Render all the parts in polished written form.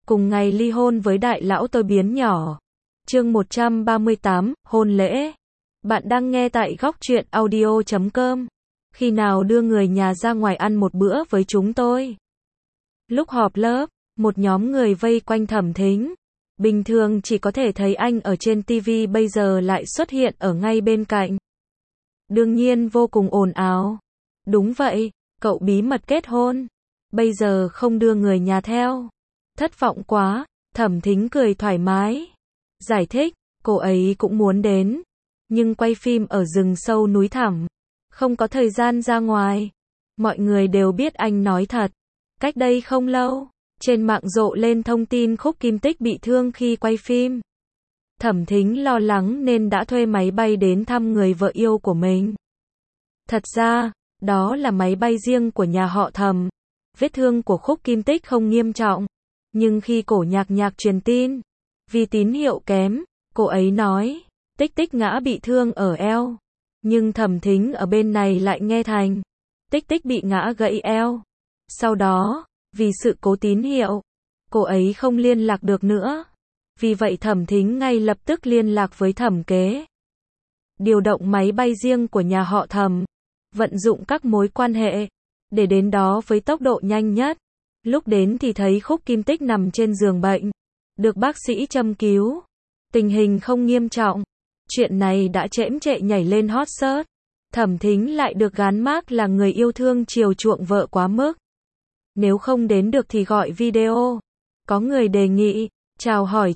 cùng ngày ly hôn với đại lão tôi biến nhỏ. Chương 138, hôn lễ. Bạn đang nghe tại góc truyện audio.com. Khi nào đưa người nhà ra ngoài ăn một bữa với chúng tôi? Lúc họp lớp, một nhóm người vây quanh Thẩm Thính. Bình thường chỉ có thể thấy anh ở trên TV, bây giờ lại xuất hiện ở ngay bên cạnh. Đương nhiên vô cùng ồn ào. Đúng vậy, cậu bí mật kết hôn. Bây giờ không đưa người nhà theo. Thất vọng quá, Thẩm Thính cười thoải mái. Giải thích, cô ấy cũng muốn đến. Nhưng quay phim ở rừng sâu núi thẳm. Không có thời gian ra ngoài. Mọi người đều biết anh nói thật. Cách đây không lâu, trên mạng rộ lên thông tin Khúc Kim Tích bị thương khi quay phim. Thẩm Thính lo lắng nên đã thuê máy bay đến thăm người vợ yêu của mình. Thật ra, đó là máy bay riêng của nhà họ Thẩm. Vết thương của Khúc Kim Tích không nghiêm trọng. Nhưng khi cổ nhạc truyền tin, vì tín hiệu kém, cô ấy nói, Tích Tích ngã bị thương ở eo. Nhưng Thẩm Thính ở bên này lại nghe thành, Tích Tích bị ngã gãy eo. Sau đó, vì sự cố tín hiệu, cô ấy không liên lạc được nữa. Vì vậy Thẩm Thính ngay lập tức liên lạc với Thẩm Kế. Điều động máy bay riêng của nhà họ Thẩm, vận dụng các mối quan hệ, để đến đó với tốc độ nhanh nhất. Lúc đến thì thấy Khúc Kim Tích nằm trên giường bệnh, được bác sĩ châm cứu. Tình hình không nghiêm trọng. Chuyện này đã chễm chệ nhảy lên hot search. Thẩm Thính lại được gán mác là người yêu thương chiều chuộng vợ quá mức. Nếu không đến được thì gọi video. Có người đề nghị, chào hỏi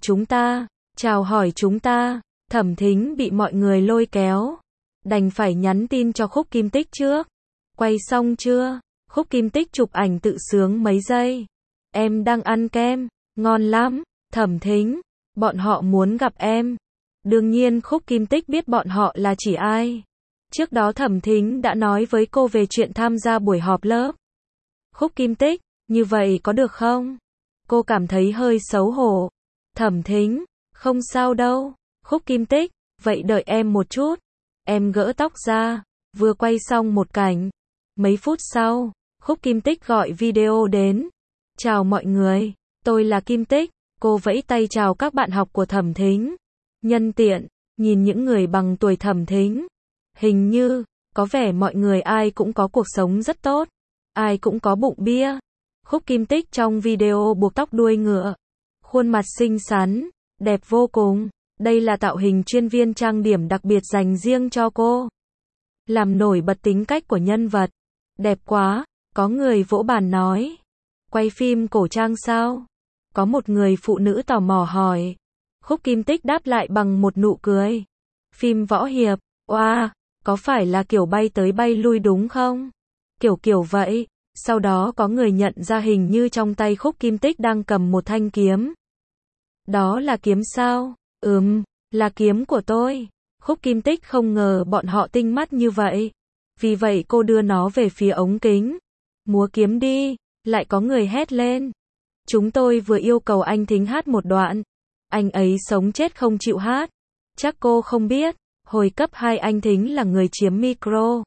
chúng ta. Thẩm Thính bị mọi người lôi kéo. Đành phải nhắn tin cho Khúc Kim Tích trước. Quay xong chưa? Khúc Kim Tích chụp ảnh tự sướng mấy giây. Em đang ăn kem, ngon lắm. Thẩm Thính, bọn họ muốn gặp em. Đương nhiên Khúc Kim Tích biết bọn họ là chỉ ai. Trước đó Thẩm Thính đã nói với cô về chuyện tham gia buổi họp lớp. Khúc Kim Tích, như vậy có được không? Cô cảm thấy hơi xấu hổ. Thẩm Thính, không sao đâu. Khúc Kim Tích, vậy đợi em một chút. Em gỡ tóc ra. Vừa quay xong một cảnh. Mấy phút sau, Khúc Kim Tích gọi video đến. Chào mọi người, tôi là Kim Tích. Cô vẫy tay chào các bạn học của Thẩm Thính. Nhân tiện, nhìn những người bằng tuổi Thẩm Thính. Hình như, có vẻ mọi người ai cũng có cuộc sống rất tốt. Ai cũng có bụng bia. Khúc Kim Tích trong video buộc tóc đuôi ngựa. Khuôn mặt xinh xắn, đẹp vô cùng. Đây là tạo hình chuyên viên trang điểm đặc biệt dành riêng cho cô. Làm nổi bật tính cách của nhân vật. Đẹp quá, có người vỗ bàn nói. Quay phim cổ trang sao? Có một người phụ nữ tò mò hỏi. Khúc Kim Tích đáp lại bằng một nụ cười. Phim võ hiệp, oa, có phải là kiểu bay tới bay lui đúng không? Kiểu vậy. Sau đó có người nhận ra hình như trong tay Khúc Kim Tích đang cầm một thanh kiếm. Đó là kiếm sao? Là kiếm của tôi. Khúc Kim Tích không ngờ bọn họ tinh mắt như vậy. Vì vậy cô đưa nó về phía ống kính. Múa kiếm đi, lại có người hét lên. Chúng tôi vừa yêu cầu anh Thính hát một đoạn. Anh ấy sống chết không chịu hát. Chắc cô không biết, hồi cấp 2 anh Thính là người chiếm micro.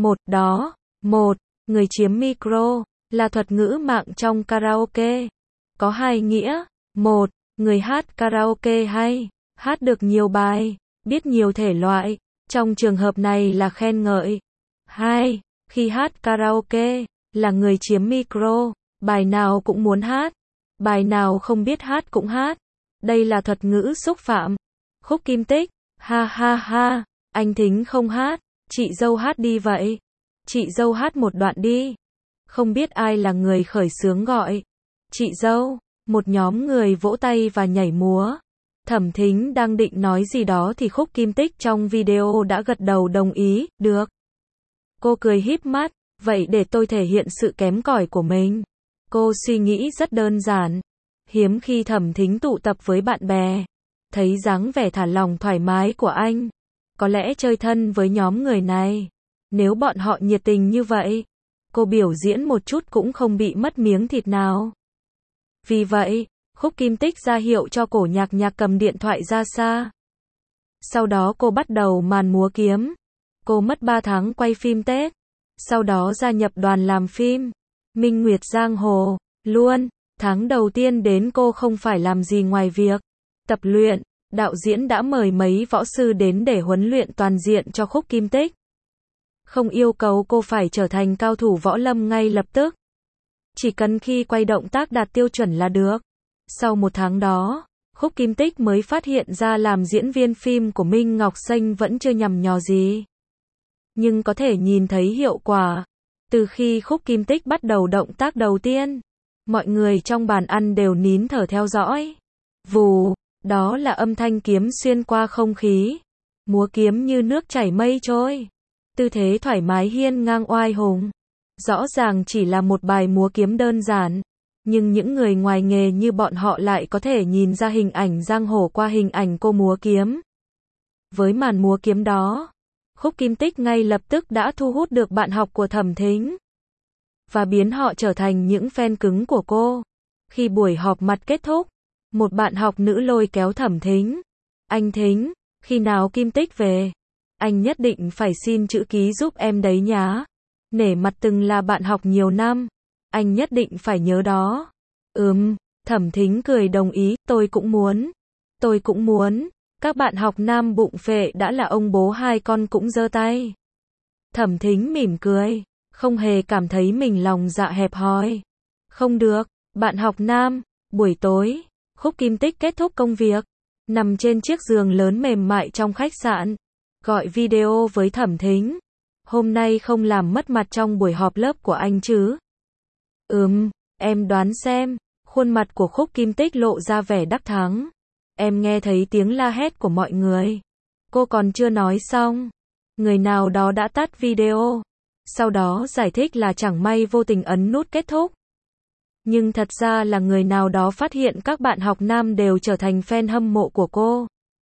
Người chiếm micro, là thuật ngữ mạng trong karaoke. Có hai nghĩa. 1. Người hát karaoke hay, hát được nhiều bài, biết nhiều thể loại. Trong trường hợp này là khen ngợi. 2. Khi hát karaoke, là người chiếm micro, bài nào cũng muốn hát. Bài nào không biết hát cũng hát. Đây là thuật ngữ xúc phạm. Khúc Kim Tích, ha ha ha, anh Thính không hát, chị dâu hát đi vậy. Chị dâu hát một đoạn đi. Không biết ai là người khởi xướng gọi. Chị dâu, một nhóm người vỗ tay và nhảy múa. Thẩm Thính đang định nói gì đó thì Khúc Kim Tích trong video đã gật đầu đồng ý, được. Cô cười híp mắt, vậy để tôi thể hiện sự kém cỏi của mình. Cô suy nghĩ rất đơn giản. Hiếm khi Thẩm Thính tụ tập với bạn bè. Thấy dáng vẻ thả lỏng thoải mái của anh. Có lẽ chơi thân với nhóm người này. Nếu bọn họ nhiệt tình như vậy, cô biểu diễn một chút cũng không bị mất miếng thịt nào. Vì vậy, Khúc Kim Tích ra hiệu cho cổ nhạc cầm điện thoại ra xa. Sau đó cô bắt đầu màn múa kiếm. Cô mất 3 tháng quay phim Tết. Sau đó gia nhập đoàn làm phim Minh Nguyệt Giang Hồ luôn. Tháng đầu tiên đến cô không phải làm gì ngoài việc tập luyện, đạo diễn đã mời mấy võ sư đến để huấn luyện toàn diện cho Khúc Kim Tích. Không yêu cầu cô phải trở thành cao thủ võ lâm ngay lập tức. Chỉ cần khi quay động tác đạt tiêu chuẩn là được. Sau một tháng đó, Khúc Kim Tích mới phát hiện ra làm diễn viên phim của Minh Ngọc Xanh vẫn chưa nhằm nhò gì. Nhưng có thể nhìn thấy hiệu quả. Từ khi Khúc Kim Tích bắt đầu động tác đầu tiên, mọi người trong bàn ăn đều nín thở theo dõi. Vù, đó là âm thanh kiếm xuyên qua không khí. Múa kiếm như nước chảy mây trôi. Tư thế thoải mái hiên ngang oai hùng. Rõ ràng chỉ là một bài múa kiếm đơn giản. Nhưng những người ngoài nghề như bọn họ lại có thể nhìn ra hình ảnh giang hồ qua hình ảnh cô múa kiếm. Với màn múa kiếm đó, Khúc Kim Tích ngay lập tức đã thu hút được bạn học của Thẩm Thính. Và biến họ trở thành những fan cứng của cô. Khi buổi họp mặt kết thúc, một bạn học nữ lôi kéo Thẩm Thính. Anh Thính, khi nào Kim Tích về? Anh nhất định phải xin chữ ký giúp em đấy nhá. Nể mặt từng là bạn học nhiều năm. Anh nhất định phải nhớ đó. Thẩm Thính cười đồng ý, tôi cũng muốn. Tôi cũng muốn. Các bạn học nam bụng phệ đã là ông bố hai con cũng giơ tay. Thẩm Thính mỉm cười, không hề cảm thấy mình lòng dạ hẹp hòi. Không được, bạn học nam. Buổi tối, Khúc Kim Tích kết thúc công việc, nằm trên chiếc giường lớn mềm mại trong khách sạn, gọi video với Thẩm Thính. Hôm nay không làm mất mặt trong buổi họp lớp của anh chứ? Em đoán xem. Khuôn mặt của Khúc Kim Tích lộ ra vẻ đắc thắng. Em nghe thấy tiếng la hét của mọi người. Cô còn chưa nói xong. Người nào đó đã tắt video. Sau đó giải thích là chẳng may vô tình ấn nút kết thúc. Nhưng thật ra là người nào đó phát hiện các bạn học nam đều trở thành fan hâm mộ của cô.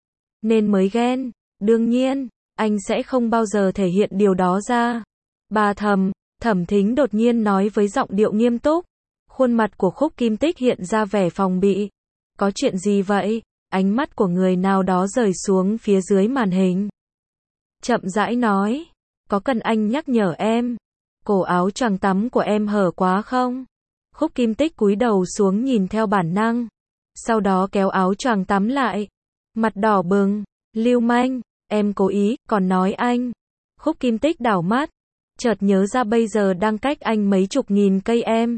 Nên mới ghen. Đương nhiên, anh sẽ không bao giờ thể hiện điều đó ra. Bà Thẩm Thính đột nhiên nói với giọng điệu nghiêm túc. Khuôn mặt của Khúc Kim Tích hiện ra vẻ phòng bị. Có chuyện gì vậy? Ánh mắt của người nào đó rời xuống phía dưới màn hình. Chậm rãi nói. Có cần anh nhắc nhở em? Cổ áo choàng tắm của em hở quá không? Khúc Kim Tích cúi đầu xuống nhìn theo bản năng. Sau đó kéo áo choàng tắm lại. Mặt đỏ bừng. Lưu manh, em cố ý, còn nói anh. Khúc Kim Tích đảo mắt. Chợt nhớ ra bây giờ đang cách anh mấy chục nghìn cây em.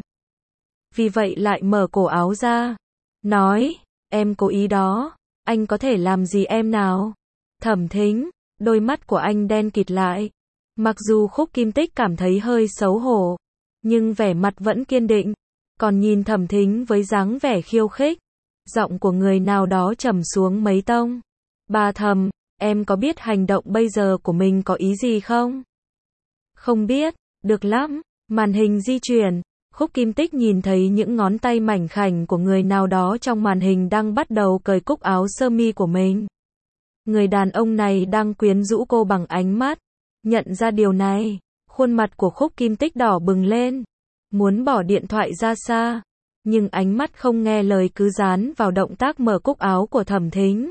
Vì vậy lại mở cổ áo ra. Nói, em cố ý đó. Anh có thể làm gì em nào? Thẩm Thính, đôi mắt của anh đen kịt lại. Mặc dù Khúc Kim Tích cảm thấy hơi xấu hổ, nhưng vẻ mặt vẫn kiên định. Còn nhìn Thẩm Thính với dáng vẻ khiêu khích. Giọng của người nào đó trầm xuống mấy tông. Bà Thẩm, em có biết hành động bây giờ của mình có ý gì không? Không biết, được lắm. Màn hình di chuyển. Khúc Kim Tích nhìn thấy những ngón tay mảnh khảnh của người nào đó trong màn hình đang bắt đầu cởi cúc áo sơ mi của mình. Người đàn ông này đang quyến rũ cô bằng ánh mắt. Nhận ra điều này, khuôn mặt của Khúc Kim Tích đỏ bừng lên. Muốn bỏ điện thoại ra xa. Nhưng ánh mắt không nghe lời cứ dán vào động tác mở cúc áo của Thẩm Thính.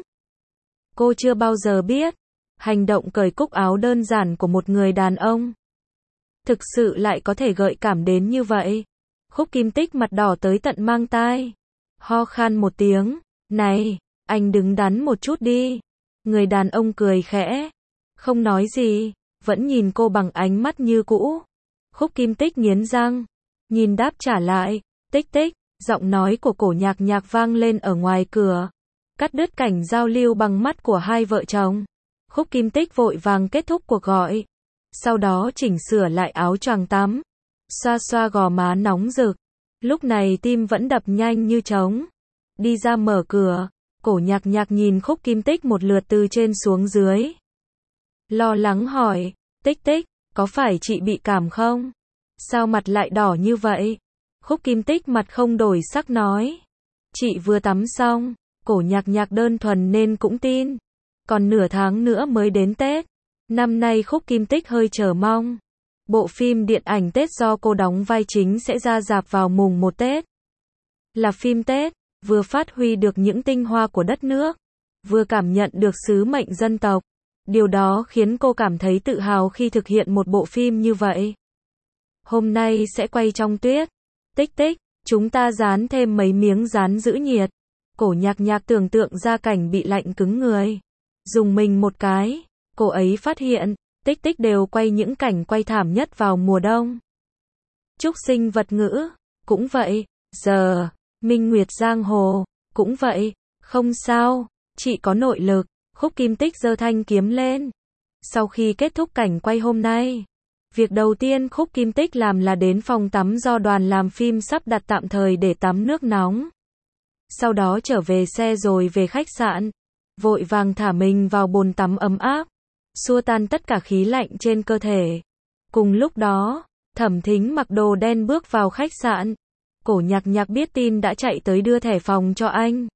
Cô chưa bao giờ biết. Hành động cởi cúc áo đơn giản của một người đàn ông thực sự lại có thể gợi cảm đến như vậy. Khúc Kim Tích mặt đỏ tới tận mang tai. Ho khan một tiếng. Này, anh đứng đắn một chút đi. Người đàn ông cười khẽ. Không nói gì. Vẫn nhìn cô bằng ánh mắt như cũ. Khúc Kim Tích nghiến răng. Nhìn đáp trả lại. Tích tích. Giọng nói của Cổ Nhạc Nhạc vang lên ở ngoài cửa. Cắt đứt cảnh giao lưu bằng mắt của hai vợ chồng. Khúc Kim Tích vội vàng kết thúc cuộc gọi. Sau đó chỉnh sửa lại áo choàng tắm. Xoa xoa gò má nóng rực. Lúc này tim vẫn đập nhanh như trống. Đi ra mở cửa. Cổ Nhạc Nhạc nhìn Khúc Kim Tích một lượt từ trên xuống dưới. Lo lắng hỏi. Tích tích, có phải chị bị cảm không? Sao mặt lại đỏ như vậy? Khúc Kim Tích mặt không đổi sắc nói. Chị vừa tắm xong. Cổ Nhạc Nhạc đơn thuần nên cũng tin. Còn nửa tháng nữa mới đến Tết. Năm nay Khúc Kim Tích hơi chờ mong. Bộ phim điện ảnh Tết do cô đóng vai chính sẽ ra rạp vào mùng 1 Tết. Là phim Tết, vừa phát huy được những tinh hoa của đất nước, vừa cảm nhận được sứ mệnh dân tộc. Điều đó khiến cô cảm thấy tự hào khi thực hiện một bộ phim như vậy. Hôm nay sẽ quay trong tuyết. Tích tích, Chúng ta dán thêm mấy miếng dán giữ nhiệt. Cổ Nhạc Nhạc tưởng tượng ra cảnh bị lạnh cứng người. Dùng mình một cái, cô ấy phát hiện, Tích Tích đều quay những cảnh quay thảm nhất vào mùa đông. Trúc Sinh vật ngữ, cũng vậy, giờ, Minh Nguyệt giang hồ, cũng vậy, không sao, chị có nội lực. Khúc Kim Tích giơ thanh kiếm lên. Sau khi kết thúc cảnh quay hôm nay, việc đầu tiên Khúc Kim Tích làm là đến phòng tắm do đoàn làm phim sắp đặt tạm thời để tắm nước nóng. Sau đó trở về xe rồi về khách sạn, vội vàng thả mình vào bồn tắm ấm áp, xua tan tất cả khí lạnh trên cơ thể. Cùng lúc đó, Thẩm Thính mặc đồ đen bước vào khách sạn. Cổ Nhạc Nhạc biết tin đã chạy tới đưa thẻ phòng cho anh.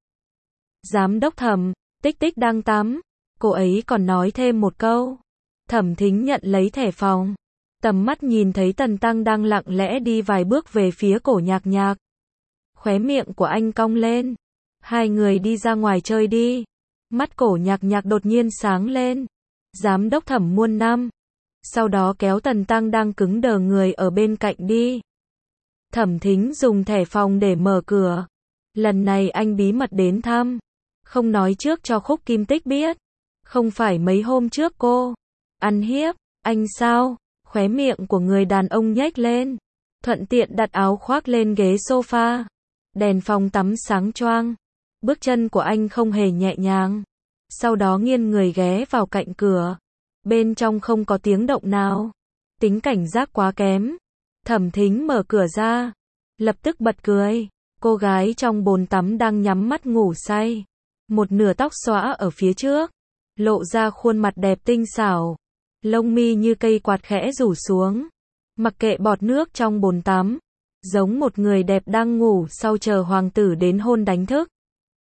Giám đốc Thẩm, Tích Tích đang tắm. Cô ấy còn nói thêm một câu. Thẩm Thính nhận lấy thẻ phòng. Tầm mắt nhìn thấy Tần Tăng đang lặng lẽ đi vài bước về phía Cổ Nhạc Nhạc. Khóe miệng của anh cong lên. Hai người đi ra ngoài chơi đi. Mắt Cổ Nhạc Nhạc đột nhiên sáng lên. Giám đốc Thẩm muôn năm. Sau đó kéo Tần Tăng đang cứng đờ người ở bên cạnh đi. Thẩm Thính dùng thẻ phòng để mở cửa. Lần này anh bí mật đến thăm. Không nói trước cho Khúc Kim Tích biết. Không phải mấy hôm trước cô ăn hiếp anh sao? Khóe miệng của người đàn ông nhếch lên. Thuận tiện đặt áo khoác lên ghế sofa. Đèn phòng tắm sáng choang. Bước chân của anh không hề nhẹ nhàng. Sau đó nghiêng người ghé vào cạnh cửa. Bên trong không có tiếng động nào. Tính cảnh giác quá kém. Thẩm Thính mở cửa ra. Lập tức bật cười. Cô gái trong bồn tắm đang nhắm mắt ngủ say. Một nửa tóc xõa ở phía trước. Lộ ra khuôn mặt đẹp tinh xảo. Lông mi như cây quạt khẽ rủ xuống. Mặc kệ bọt nước trong bồn tắm. Giống một người đẹp đang ngủ sau chờ hoàng tử đến hôn đánh thức.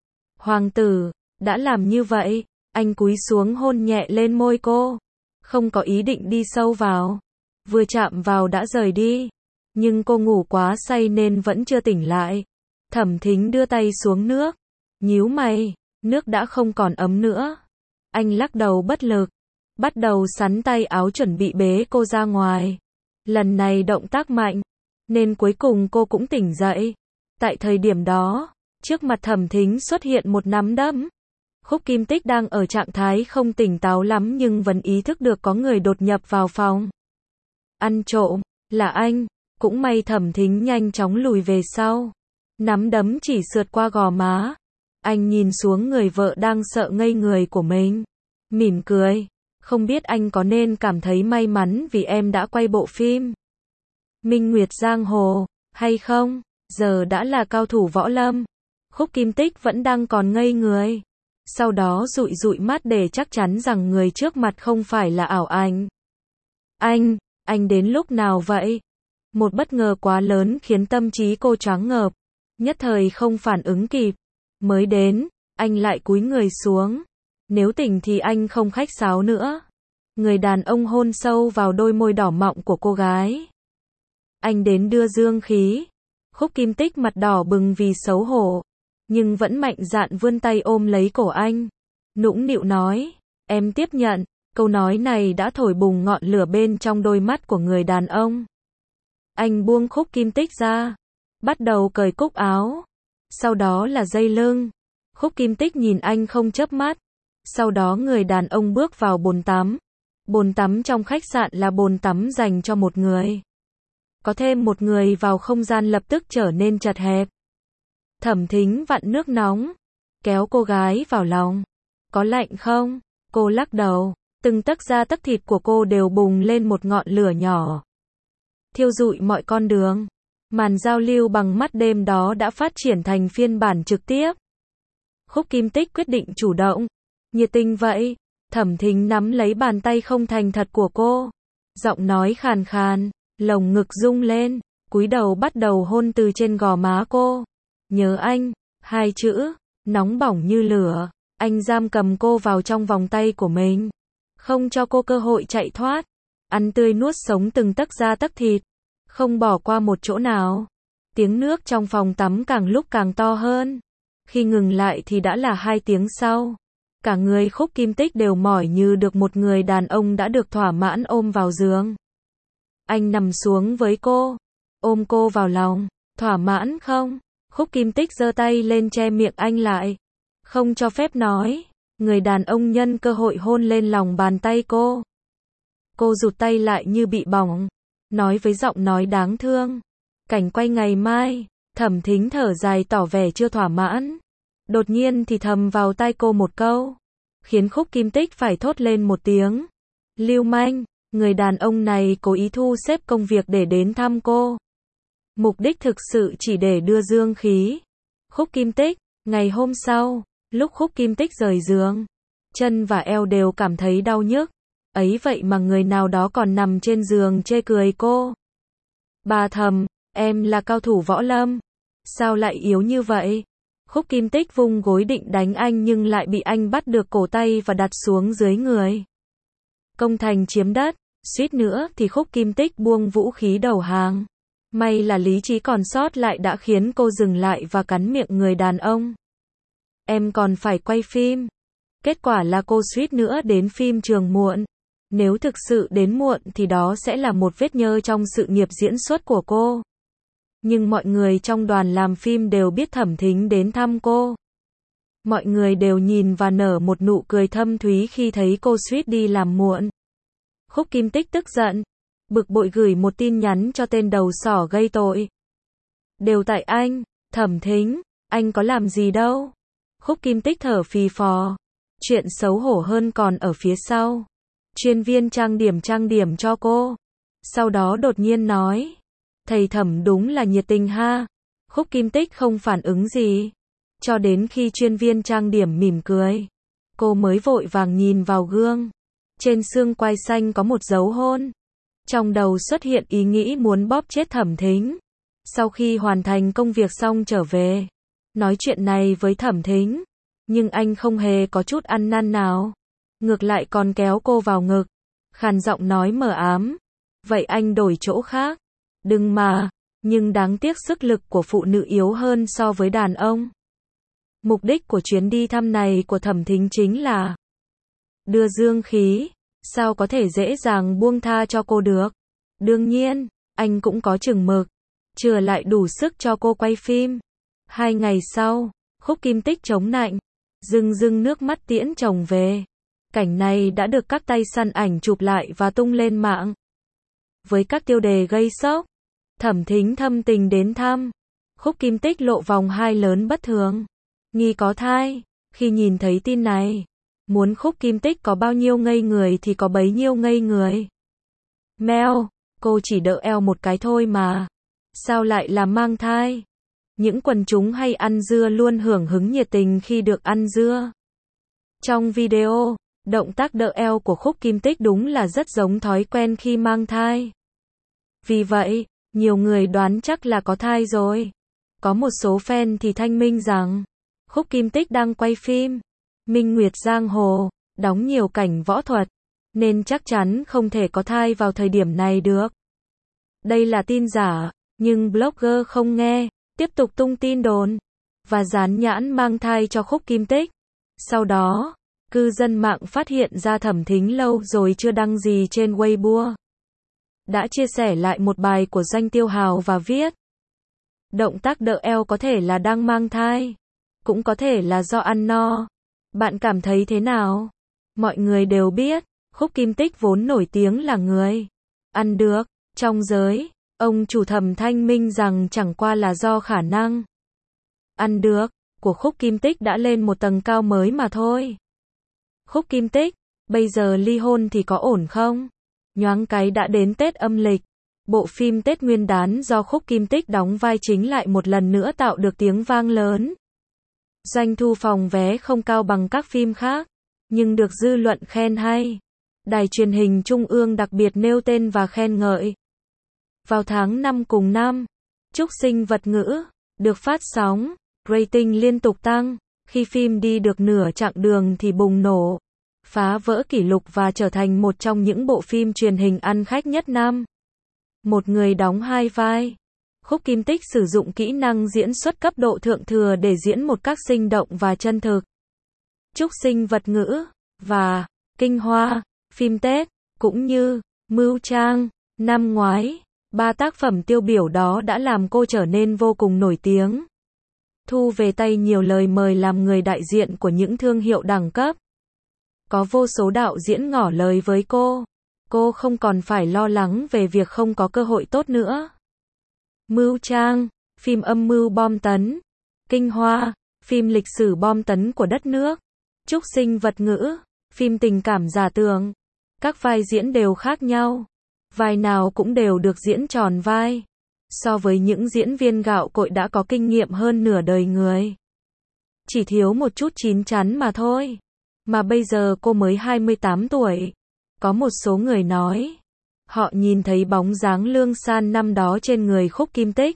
Hoàng tử, đã làm như vậy. Anh cúi xuống hôn nhẹ lên môi cô. Không có ý định đi sâu vào. Vừa chạm vào đã rời đi. Nhưng cô ngủ quá say nên vẫn chưa tỉnh lại. Thẩm Thính đưa tay xuống nước. Nhíu mày, nước đã không còn ấm nữa. Anh lắc đầu bất lực. Bắt đầu sắn tay áo chuẩn bị bế cô ra ngoài. Lần này động tác mạnh. Nên cuối cùng cô cũng tỉnh dậy. Tại thời điểm đó, trước mặt Thẩm Thính xuất hiện một nắm đấm. Khúc Kim Tích đang ở trạng thái không tỉnh táo lắm nhưng vẫn ý thức được có người đột nhập vào phòng. Ăn trộm, là anh. Cũng may Thẩm Thính nhanh chóng lùi về sau. Nắm đấm chỉ sượt qua gò má. Anh nhìn xuống người vợ đang sợ ngây người của mình. Mỉm cười. Không biết anh có nên cảm thấy may mắn vì em đã quay bộ phim Minh Nguyệt Giang Hồ, hay không? Giờ đã là cao thủ võ lâm. Khúc Kim Tích vẫn đang còn ngây người. Sau đó dụi dụi mắt để chắc chắn rằng người trước mặt không phải là ảo ảnh. Anh đến lúc nào vậy? Một bất ngờ quá lớn khiến tâm trí cô choáng ngợp. Nhất thời không phản ứng kịp. Mới đến, anh lại cúi người xuống. Nếu tỉnh thì anh không khách sáo nữa. Người đàn ông hôn sâu vào đôi môi đỏ mọng của cô gái. Anh đến đưa dương khí. Khúc Kim Tích mặt đỏ bừng vì xấu hổ. Nhưng vẫn mạnh dạn vươn tay ôm lấy cổ anh. Nũng nịu nói, em tiếp nhận. Câu nói này đã thổi bùng ngọn lửa bên trong đôi mắt của người đàn ông. Anh buông Khúc Kim Tích ra. Bắt đầu cởi cúc áo. Sau đó là dây lưng. Khúc Kim Tích nhìn anh không chớp mắt. Sau đó người đàn ông bước vào bồn tắm. Bồn tắm trong khách sạn là bồn tắm dành cho một người. Có thêm một người vào không gian lập tức trở nên chật hẹp. Thẩm Thính vặn nước nóng. Kéo cô gái vào lòng. Có lạnh không? Cô lắc đầu. Từng tấc da tấc thịt của cô đều bùng lên một ngọn lửa nhỏ. Thiêu rụi mọi con đường. Màn giao lưu bằng mắt đêm đó đã phát triển thành phiên bản trực tiếp. Khúc Kim Tích quyết định chủ động. Nhiệt tình vậy. Thẩm Thính nắm lấy bàn tay không thành thật của cô. Giọng nói khàn khàn. Lồng ngực rung lên. Cúi đầu bắt đầu hôn từ trên gò má cô. Nhớ anh. Hai chữ. Nóng bỏng như lửa. Anh giam cầm cô vào trong vòng tay của mình. Không cho cô cơ hội chạy thoát. Ăn tươi nuốt sống từng tấc da tấc thịt. Không bỏ qua một chỗ nào. Tiếng nước trong phòng tắm càng lúc càng to hơn. Khi ngừng lại thì đã là 2 tiếng sau. Cả người Khúc Kim Tích đều mỏi như được một người đàn ông đã được thỏa mãn ôm vào giường. Anh nằm xuống với cô. Ôm cô vào lòng. Thỏa mãn không? Khúc Kim Tích giơ tay lên che miệng anh lại. Không cho phép nói. Người đàn ông nhân cơ hội hôn lên lòng bàn tay cô. Cô rụt tay lại như bị bỏng. Nói với giọng nói đáng thương. Cảnh quay ngày mai. Thẩm Thính thở dài tỏ vẻ chưa thỏa mãn. Đột nhiên thì thầm vào tai cô một câu. Khiến Khúc Kim Tích phải thốt lên một tiếng. Lưu manh, người đàn ông này cố ý thu xếp công việc để đến thăm cô. Mục đích thực sự chỉ để đưa dương khí. Khúc Kim Tích, ngày hôm sau, lúc Khúc Kim Tích rời giường, chân và eo đều cảm thấy đau nhức. Ấy vậy mà người nào đó còn nằm trên giường chê cười cô. Bà Thẩm, em là cao thủ võ lâm. Sao lại yếu như vậy? Khúc Kim Tích vung gối định đánh anh nhưng lại bị anh bắt được cổ tay và đặt xuống dưới người. Công thành chiếm đất, suýt nữa thì Khúc Kim Tích buông vũ khí đầu hàng. May là lý trí còn sót lại đã khiến cô dừng lại và cắn miệng người đàn ông. Em còn phải quay phim. Kết quả là cô suýt nữa đến phim trường muộn. Nếu thực sự đến muộn thì đó sẽ là một vết nhơ trong sự nghiệp diễn xuất của cô. Nhưng mọi người trong đoàn làm phim đều biết Thẩm Thính đến thăm cô. Mọi người đều nhìn và nở một nụ cười thâm thúy khi thấy cô suýt đi làm muộn. Khúc Kim Tích tức giận, bực bội gửi một tin nhắn cho tên đầu sỏ gây tội. Đều tại anh, Thẩm Thính, anh có làm gì đâu. Khúc Kim Tích thở phì phò. Chuyện xấu hổ hơn còn ở phía sau. Chuyên viên trang điểm cho cô. Sau đó đột nhiên nói. Thầy Thẩm đúng là nhiệt tình ha. Khúc Kim Tích không phản ứng gì. Cho đến khi chuyên viên trang điểm mỉm cười. Cô mới vội vàng nhìn vào gương. Trên xương quai xanh có một dấu hôn. Trong đầu xuất hiện ý nghĩ muốn bóp chết Thẩm Thính. Sau khi hoàn thành công việc xong trở về. Nói chuyện này với Thẩm Thính. Nhưng anh không hề có chút ăn năn nào. Ngược lại còn kéo cô vào ngực. Khàn giọng nói mờ ám. Vậy anh đổi chỗ khác. Đừng mà. Nhưng đáng tiếc sức lực của phụ nữ yếu hơn so với đàn ông. Mục đích của chuyến đi thăm này của Thẩm Thính chính là đưa dương khí. Sao có thể dễ dàng buông tha cho cô được. Đương nhiên, anh cũng có chừng mực. Chừa lại đủ sức cho cô quay phim. 2 ngày sau, Khúc Kim Tích chống nạnh. Rưng rưng nước mắt tiễn chồng về. Cảnh này đã được các tay săn ảnh chụp lại và tung lên mạng. Với các tiêu đề gây sốc. Thẩm Thính thâm tình đến thăm. Khúc Kim Tích lộ vòng hai lớn bất thường. Nghi có thai. Khi nhìn thấy tin này, muốn Khúc Kim Tích có bao nhiêu ngây người thì có bấy nhiêu ngây người. Mèo, cô chỉ đỡ eo một cái thôi mà. Sao lại là mang thai? Những quần chúng hay ăn dưa luôn hưởng hứng nhiệt tình khi được ăn dưa. Trong video, động tác đỡ eo của Khúc Kim Tích đúng là rất giống thói quen khi mang thai. Vì vậy, nhiều người đoán chắc là có thai rồi. Có một số fan thì thanh minh rằng, Khúc Kim Tích đang quay phim Minh Nguyệt Giang Hồ, đóng nhiều cảnh võ thuật, nên chắc chắn không thể có thai vào thời điểm này được. Đây là tin giả, nhưng blogger không nghe, tiếp tục tung tin đồn, và dán nhãn mang thai cho Khúc Kim Tích. Sau đó, cư dân mạng phát hiện ra Thẩm Thính lâu rồi chưa đăng gì trên Weibo. Đã chia sẻ lại một bài của Doanh Tiêu Hào và viết. Động tác đỡ eo có thể là đang mang thai, cũng có thể là do ăn no. Bạn cảm thấy thế nào? Mọi người đều biết, Khúc Kim Tích vốn nổi tiếng là người ăn được. Trong giới, ông chủ Thẩm thanh minh rằng chẳng qua là do khả năng ăn được của Khúc Kim Tích đã lên một tầng cao mới mà thôi. Khúc Kim Tích, bây giờ ly hôn thì có ổn không? Nhoáng cái đã đến Tết âm lịch. Bộ phim Tết Nguyên đán do Khúc Kim Tích đóng vai chính lại một lần nữa tạo được tiếng vang lớn. Doanh thu phòng vé không cao bằng các phim khác, nhưng được dư luận khen hay. Đài truyền hình Trung ương đặc biệt nêu tên và khen ngợi. Vào tháng 5 cùng năm, Trúc Sinh Vật Ngữ được phát sóng, rating liên tục tăng. Khi phim đi được nửa chặng đường thì bùng nổ, phá vỡ kỷ lục và trở thành một trong những bộ phim truyền hình ăn khách nhất năm. Một người đóng hai vai. Khúc Kim Tích sử dụng kỹ năng diễn xuất cấp độ thượng thừa để diễn một cách sinh động và chân thực. Trúc Sinh Vật Ngữ và Kinh Hoa, phim Tết, cũng như Mưu Trang năm ngoái, Ba tác phẩm tiêu biểu đó đã làm cô trở nên vô cùng nổi tiếng. Thu về tay nhiều lời mời làm người đại diện của những thương hiệu đẳng cấp. Có vô số đạo diễn ngỏ lời với cô không còn phải lo lắng về việc không có cơ hội tốt nữa. Mưu Trang, phim âm mưu bom tấn. Kinh Hoa, phim lịch sử bom tấn của đất nước. Trúc Sinh Vật Ngữ, phim tình cảm giả tưởng. Các vai diễn đều khác nhau. Vai nào cũng đều được diễn tròn vai. So với những diễn viên gạo cội đã có kinh nghiệm hơn nửa đời người. Chỉ thiếu một chút chín chắn mà thôi. Mà bây giờ cô mới 28 tuổi. Có một số người nói, họ nhìn thấy bóng dáng Lương San năm đó trên người Khúc Kim Tích.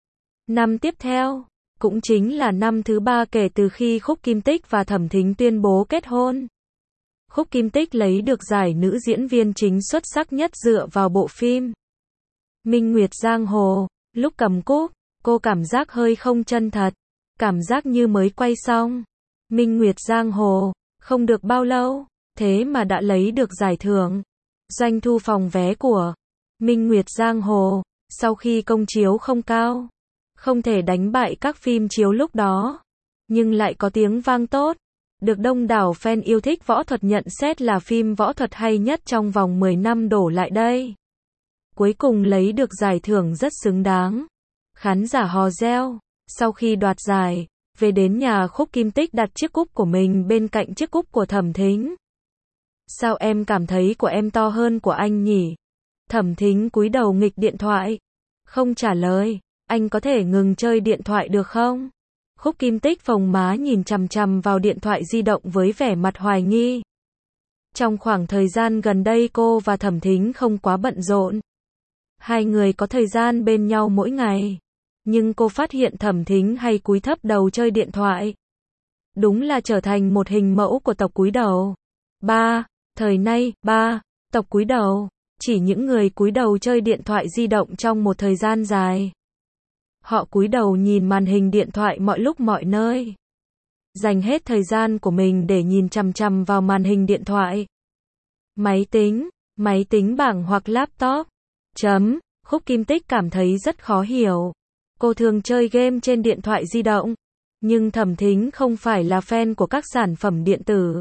Năm tiếp theo, cũng chính là năm thứ 3 kể từ khi Khúc Kim Tích và Thẩm Thính tuyên bố kết hôn. Khúc Kim Tích lấy được giải nữ diễn viên chính xuất sắc nhất dựa vào bộ phim Minh Nguyệt Giang Hồ. Lúc cầm cúp, cô cảm giác hơi không chân thật, cảm giác như mới quay xong Minh Nguyệt Giang Hồ, không được bao lâu, thế mà đã lấy được giải thưởng. Doanh thu phòng vé của Minh Nguyệt Giang Hồ, sau khi công chiếu không cao, không thể đánh bại các phim chiếu lúc đó, nhưng lại có tiếng vang tốt, được đông đảo fan yêu thích võ thuật nhận xét là phim võ thuật hay nhất trong vòng 10 năm đổ lại đây. Cuối cùng lấy được giải thưởng rất xứng đáng. Khán giả hò reo, sau khi đoạt giải, về đến nhà Khúc Kim Tích đặt chiếc cúp của mình bên cạnh chiếc cúp của Thẩm Thính. Sao em cảm thấy của em to hơn của anh nhỉ? Thẩm Thính cúi đầu nghịch điện thoại, không trả lời. Anh có thể ngừng chơi điện thoại được không? Khúc Kim Tích phồng má nhìn chằm chằm vào điện thoại di động với vẻ mặt hoài nghi. Trong khoảng thời gian gần đây cô và Thẩm Thính không quá bận rộn. Hai người có thời gian bên nhau mỗi ngày. Nhưng cô phát hiện Thẩm Thính hay cúi thấp đầu chơi điện thoại. Đúng là trở thành một hình mẫu của tộc cúi đầu. Thời nay, tộc cúi đầu, chỉ những người cúi đầu chơi điện thoại di động trong một thời gian dài. Họ cúi đầu nhìn màn hình điện thoại mọi lúc mọi nơi. Dành hết thời gian của mình để nhìn chằm chằm vào màn hình điện thoại. Máy tính bảng hoặc laptop. Khúc Kim Tích cảm thấy rất khó hiểu. Cô thường chơi game trên điện thoại di động, nhưng Thẩm Thính không phải là fan của các sản phẩm điện tử.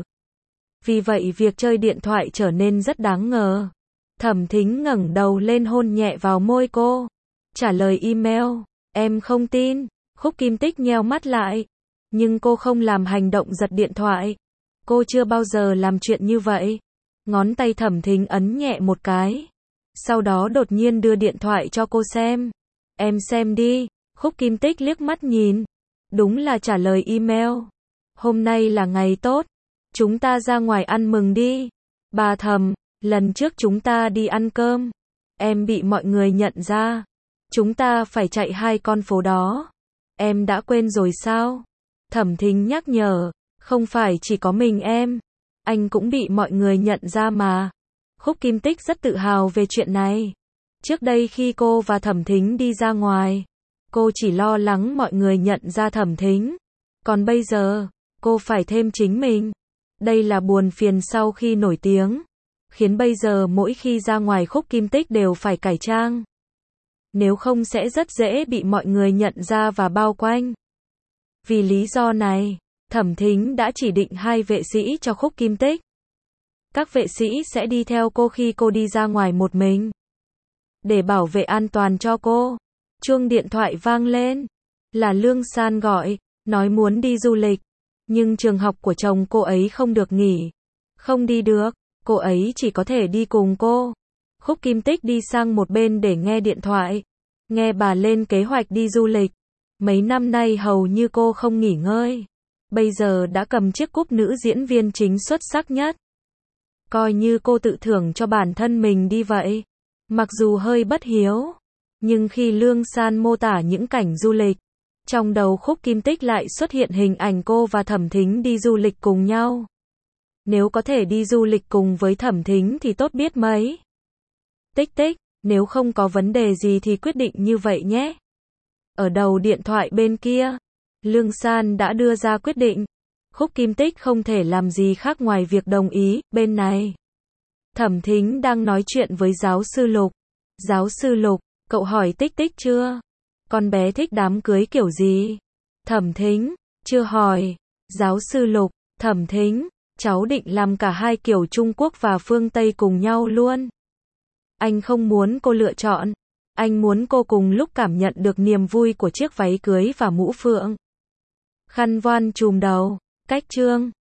Vì vậy việc chơi điện thoại trở nên rất đáng ngờ. Thẩm Thính ngẩng đầu lên hôn nhẹ vào môi cô. Trả lời email, em không tin. Khúc Kim Tích nheo mắt lại. Nhưng cô không làm hành động giật điện thoại. Cô chưa bao giờ làm chuyện như vậy. Ngón tay Thẩm Thính ấn nhẹ một cái. Sau đó đột nhiên đưa điện thoại cho cô xem. Em xem đi. Khúc Kim Tích liếc mắt nhìn. Đúng là trả lời email. Hôm nay là ngày tốt. Chúng ta ra ngoài ăn mừng đi. Bà Thẩm, lần trước chúng ta đi ăn cơm. Em bị mọi người nhận ra. Chúng ta phải chạy 2 con phố đó. Em đã quên rồi sao? Thẩm Thính nhắc nhở. Không phải chỉ có mình em. Anh cũng bị mọi người nhận ra mà. Khúc Kim Tích rất tự hào về chuyện này. Trước đây khi cô và Thẩm Thính đi ra ngoài, cô chỉ lo lắng mọi người nhận ra Thẩm Thính. Còn bây giờ, cô phải thêm chính mình. Đây là buồn phiền sau khi nổi tiếng. Khiến bây giờ mỗi khi ra ngoài Khúc Kim Tích đều phải cải trang. Nếu không sẽ rất dễ bị mọi người nhận ra và bao quanh. Vì lý do này, Thẩm Thính đã chỉ định 2 vệ sĩ cho Khúc Kim Tích. Các vệ sĩ sẽ đi theo cô khi cô đi ra ngoài một mình. Để bảo vệ an toàn cho cô. Chuông điện thoại vang lên. Là Lương San gọi, nói muốn đi du lịch. Nhưng trường học của chồng cô ấy không được nghỉ. Không đi được, cô ấy chỉ có thể đi cùng cô. Khúc Kim Tích đi sang một bên để nghe điện thoại. Nghe bà lên kế hoạch đi du lịch. Mấy năm nay hầu như cô không nghỉ ngơi. Bây giờ đã cầm chiếc cúp nữ diễn viên chính xuất sắc nhất. Coi như cô tự thưởng cho bản thân mình đi vậy. Mặc dù hơi bất hiếu, nhưng khi Lương San mô tả những cảnh du lịch, trong đầu Khúc Kim Tích lại xuất hiện hình ảnh cô và Thẩm Thính đi du lịch cùng nhau. Nếu có thể đi du lịch cùng với Thẩm Thính thì tốt biết mấy. Tích tích, nếu không có vấn đề gì thì quyết định như vậy nhé. Ở đầu điện thoại bên kia, Lương San đã đưa ra quyết định. Khúc Kim Tích không thể làm gì khác ngoài việc đồng ý. Bên này, Thẩm Thính đang nói chuyện với giáo sư Lục. Giáo sư Lục, Cậu hỏi Tích Tích chưa? Con bé thích đám cưới kiểu gì? Thẩm Thính, chưa hỏi. Giáo sư Lục, Thẩm Thính, cháu định làm cả hai kiểu Trung Quốc và phương Tây cùng nhau luôn. Anh không muốn cô lựa chọn. Anh muốn cô cùng lúc cảm nhận được niềm vui của chiếc váy cưới và mũ phượng. Khăn voan trùm đầu. Cách chương